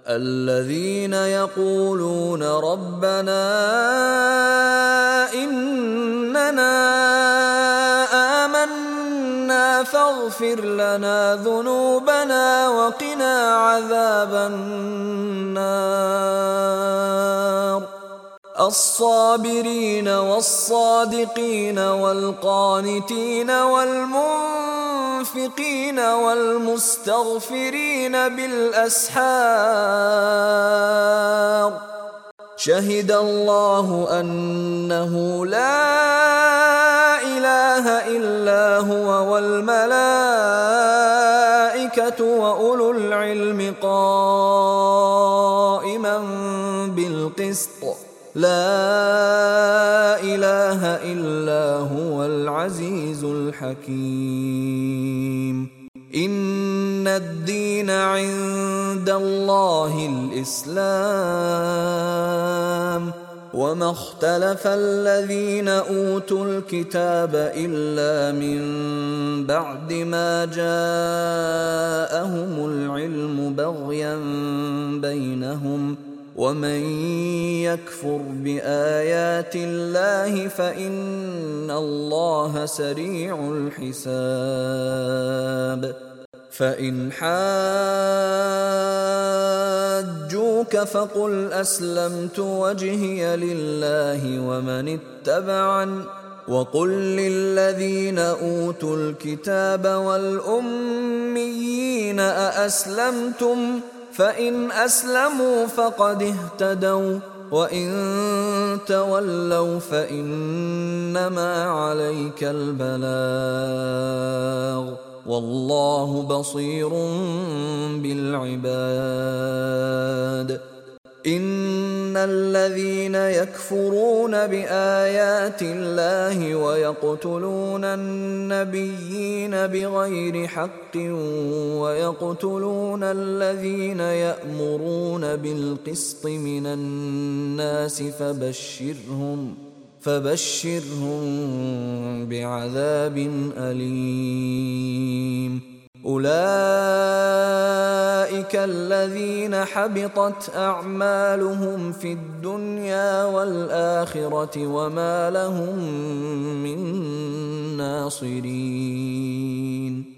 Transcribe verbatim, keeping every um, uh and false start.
الذين يقولون ربنا إننا آمنا فاغفر لنا ذنوبنا وقنا عذاب النار الصابرين والصادقين والقانتين والمنفقين والمستغفرين بالأسحار شهد الله أنه لا إله إلا هو والملائكة وأولو العلم قائما بالقسط لا إله إلا هو العزيز الحكيم إن الدين عند الله الإسلام وما اختلف الذين أوتوا الكتاب إلا من بعد ما جاءهم العلم بغيا بينهم ومن يكفر بآيات الله فإن الله سريع الحساب فإن حاجوك فقل أسلمت وجهي لله ومن اتبعن وقل للذين أوتوا الكتاب والأميين أأسلمتم فإن أسلموا فقد اهتدوا وإن تولوا فإنما عليك البلاغ والله بصير بالعباد إن الذين يكفرون بآيات الله ويقتلون النبيين بغير حق ويقتلون الذين يأمرون بالقسط من الناس فبشرهم فبشرهم بعذاب أليم أولئك الذين حبطت أعمالهم في الدنيا والآخرة وما لهم من ناصرين